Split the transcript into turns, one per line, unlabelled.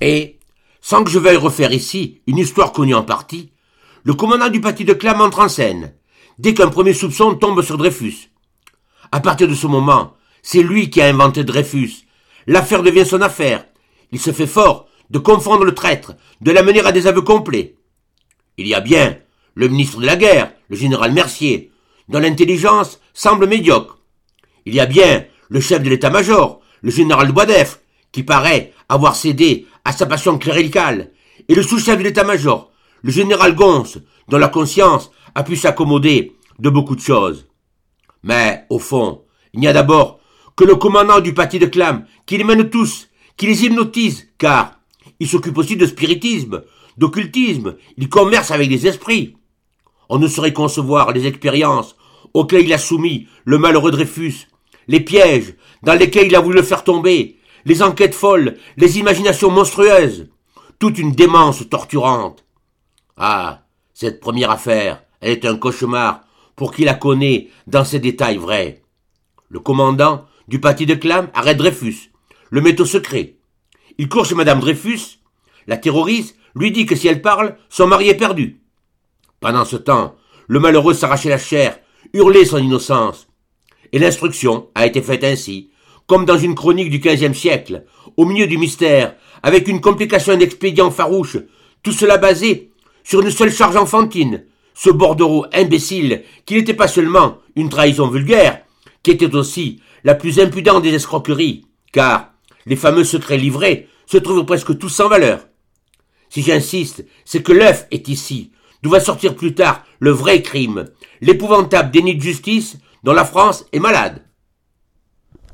Et, sans que je veuille refaire ici une histoire connue en partie, le commandant du Paty de Clam entre en scène, dès qu'un premier soupçon tombe sur Dreyfus. À partir de ce moment, c'est lui qui a inventé Dreyfus. L'affaire devient son affaire. Il se fait fort de confondre le traître, de l'amener à des aveux complets. Il y a bien le ministre de la guerre, le général Mercier, dont l'intelligence semble médiocre. Il y a bien le chef de l'état-major, le général de Boisdeffre, qui paraît avoir cédé à sa passion cléricale, et le sous-chef de l'état-major, le général Gons, dont la conscience a pu s'accommoder de beaucoup de choses. Mais, au fond, il n'y a d'abord que le commandant du Paty de Clam qui les mène tous, qui les hypnotise, car il s'occupe aussi de spiritisme, d'occultisme, il commerce avec les esprits. On ne saurait concevoir les expériences auxquelles il a soumis le malheureux Dreyfus, les pièges dans lesquels il a voulu le faire tomber, les enquêtes folles, les imaginations monstrueuses, toute une démence torturante. Ah, cette première affaire, elle est un cauchemar pour qui la connaît dans ses détails vrais. Le commandant du Paty de Clam arrête Dreyfus, le met au secret. Il court chez Madame Dreyfus, la terrorise, lui dit que si elle parle, son mari est perdu. Pendant ce temps, le malheureux s'arrachait la chair, hurlait son innocence. Et l'instruction a été faite ainsi, comme dans une chronique du XVe siècle, au milieu du mystère, avec une complication d'expédients farouches, tout cela basé sur une seule charge enfantine, ce bordereau imbécile qui n'était pas seulement une trahison vulgaire, qui était aussi la plus impudente des escroqueries, car les fameux secrets livrés se trouvent presque tous sans valeur. Si j'insiste, c'est que l'œuf est ici, d'où va sortir plus tard le vrai crime, l'épouvantable déni de justice dont la France est malade.